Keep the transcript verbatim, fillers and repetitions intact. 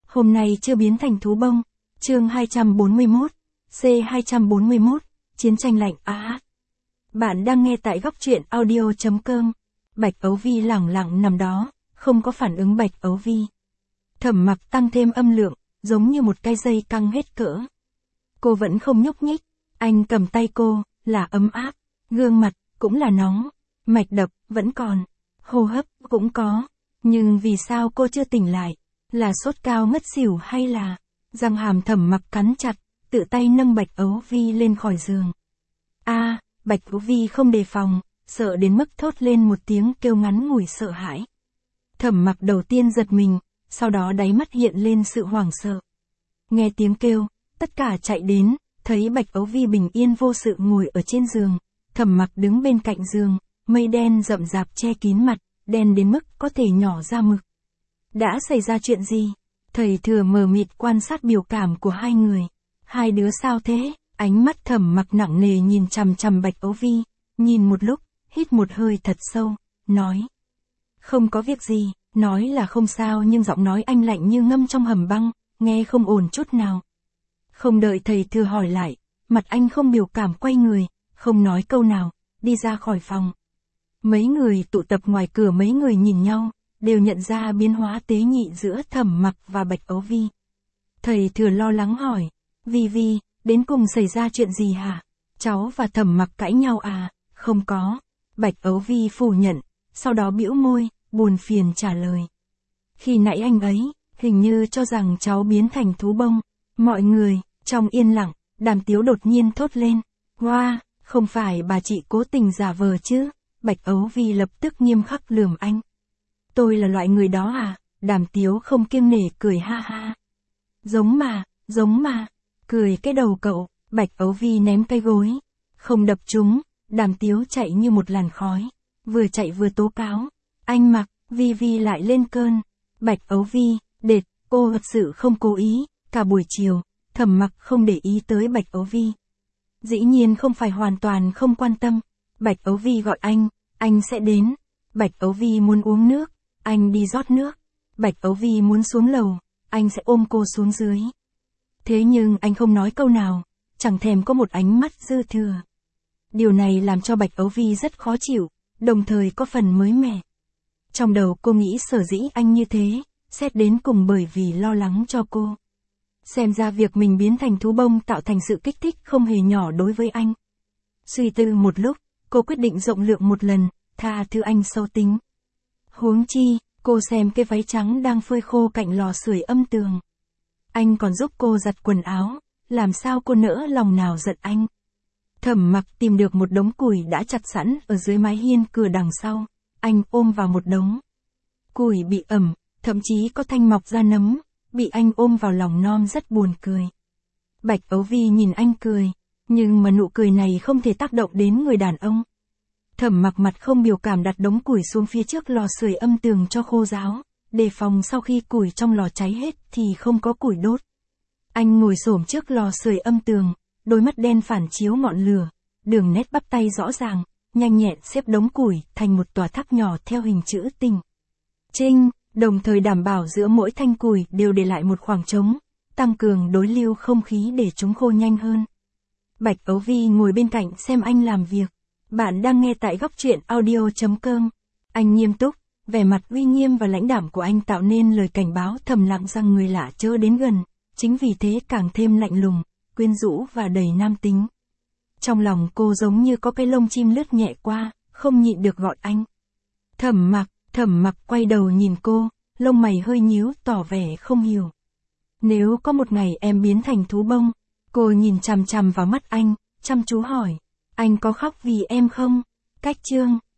Hôm nay chưa biến thành thú bông. Chương hai trăm bốn mươi mốt. C hai trăm bốn mươi mốt. Chiến tranh lạnh á. Bạn đang nghe tại góc truyện audio chấm com. Bạch Ấu Vi lẳng lặng nằm đó, không có phản ứng. Bạch Ấu Vi. Thẩm Mặc tăng thêm âm lượng, giống như một cái dây căng hết cỡ. Cô vẫn không nhúc nhích. Anh cầm tay cô, là ấm áp. Gương mặt, cũng là nóng. Mạch đập, vẫn còn. Hô hấp, cũng có. Nhưng vì sao cô chưa tỉnh lại? Là sốt cao ngất xỉu hay là... Răng hàm Thẩm Mặc cắn chặt, tự tay nâng Bạch Ấu Vi lên khỏi giường. A, Bạch Ấu Vi không đề phòng, sợ đến mức thốt lên một tiếng kêu ngắn ngủi sợ hãi. Thẩm Mặc đầu tiên giật mình, sau đó đáy mắt hiện lên sự hoảng sợ. Nghe tiếng kêu, tất cả chạy đến, thấy Bạch Ấu Vi bình yên vô sự ngồi ở trên giường. Thẩm Mặc đứng bên cạnh giường, mây đen rậm rạp che kín mặt, đen đến mức có thể nhỏ ra mực. Đã xảy ra chuyện gì? Thầy Thừa mờ mịt quan sát biểu cảm của hai người. Hai đứa sao thế? Ánh mắt Thẩm Mặc nặng nề nhìn chằm chằm Bạch Ấu Vi, nhìn một lúc, hít một hơi thật sâu, nói. Không có việc gì, nói là không sao nhưng giọng nói anh lạnh như ngâm trong hầm băng, nghe không ổn chút nào. Không đợi thầy Thừa hỏi lại, mặt anh không biểu cảm quay người, không nói câu nào, đi ra khỏi phòng. Mấy người tụ tập ngoài cửa, mấy người nhìn nhau, đều nhận ra biến hóa tế nhị giữa Thẩm Mặc và Bạch Ấu Vi. Thầy Thừa lo lắng hỏi, Vi Vi, đến cùng xảy ra chuyện gì hả? Cháu và Thẩm Mặc cãi nhau à? Không có. Bạch Ấu Vi phủ nhận, sau đó bĩu môi, buồn phiền trả lời. Khi nãy anh ấy, hình như cho rằng cháu biến thành thú bông. Mọi người, trong yên lặng, Đàm Tiếu đột nhiên thốt lên. Wow, không phải bà chị cố tình giả vờ chứ? Bạch Ấu Vi lập tức nghiêm khắc lườm anh. Tôi là loại người đó à? Đàm Tiếu không kiêng nể cười ha ha. Giống mà, giống mà. Cười cái đầu cậu. Bạch Ấu Vi ném cái gối. Không đập chúng. Đàm Tiếu chạy như một làn khói. Vừa chạy vừa tố cáo. Anh Mặc, Vi Vi lại lên cơn. Bạch Ấu Vi, đệt, cô thật sự không cố ý. Cả buổi chiều, Thẩm Mặc không để ý tới Bạch Ấu Vi. Dĩ nhiên không phải hoàn toàn không quan tâm. Bạch Ấu Vi gọi anh, anh sẽ đến. Bạch Ấu Vi muốn uống nước, anh đi rót nước. Bạch Ấu Vi muốn xuống lầu, anh sẽ ôm cô xuống dưới. Thế nhưng anh không nói câu nào, chẳng thèm có một ánh mắt dư thừa. Điều này làm cho Bạch Ấu Vi rất khó chịu, đồng thời có phần mới mẻ. Trong đầu cô nghĩ sở dĩ anh như thế, xét đến cùng bởi vì lo lắng cho cô. Xem ra việc mình biến thành thú bông tạo thành sự kích thích không hề nhỏ đối với anh. Suy tư một lúc, cô quyết định rộng lượng một lần, tha thứ anh sâu tính. Huống chi, cô xem cái váy trắng đang phơi khô cạnh lò sưởi âm tường. Anh còn giúp cô giặt quần áo, làm sao cô nỡ lòng nào giận anh. Thẩm Mặc tìm được một đống củi đã chặt sẵn ở dưới mái hiên cửa đằng sau, anh ôm vào một đống. Củi bị ẩm, thậm chí có thanh mọc ra nấm, bị anh ôm vào lòng non rất buồn cười. Bạch Ấu Vi nhìn anh cười, nhưng mà nụ cười này không thể tác động đến người đàn ông. Thẩm Mặc mặt không biểu cảm đặt đống củi xuống phía trước lò sưởi âm tường cho khô ráo, đề phòng sau khi củi trong lò cháy hết thì không có củi đốt. Anh ngồi xổm trước lò sưởi âm tường, đôi mắt đen phản chiếu ngọn lửa, đường nét bắp tay rõ ràng, nhanh nhẹn xếp đống củi thành một tòa tháp nhỏ theo hình chữ tình. Trinh, đồng thời đảm bảo giữa mỗi thanh củi đều để lại một khoảng trống, tăng cường đối lưu không khí để chúng khô nhanh hơn. Bạch Ấu Vi ngồi bên cạnh xem anh làm việc. Bạn đang nghe tại góc truyện audio chấm com. Anh nghiêm túc, vẻ mặt uy nghiêm và lãnh đạm của anh tạo nên lời cảnh báo thầm lặng rằng người lạ chớ đến gần, chính vì thế càng thêm lạnh lùng, quyến rũ và đầy nam tính. Trong lòng cô giống như có cái lông chim lướt nhẹ qua, không nhịn được gọi anh. Thẩm Mặc, Thẩm Mặc quay đầu nhìn cô, lông mày hơi nhíu tỏ vẻ không hiểu. Nếu có một ngày em biến thành thú bông, cô nhìn chằm chằm vào mắt anh, chăm chú hỏi. Anh có khóc vì em không? Cách chương.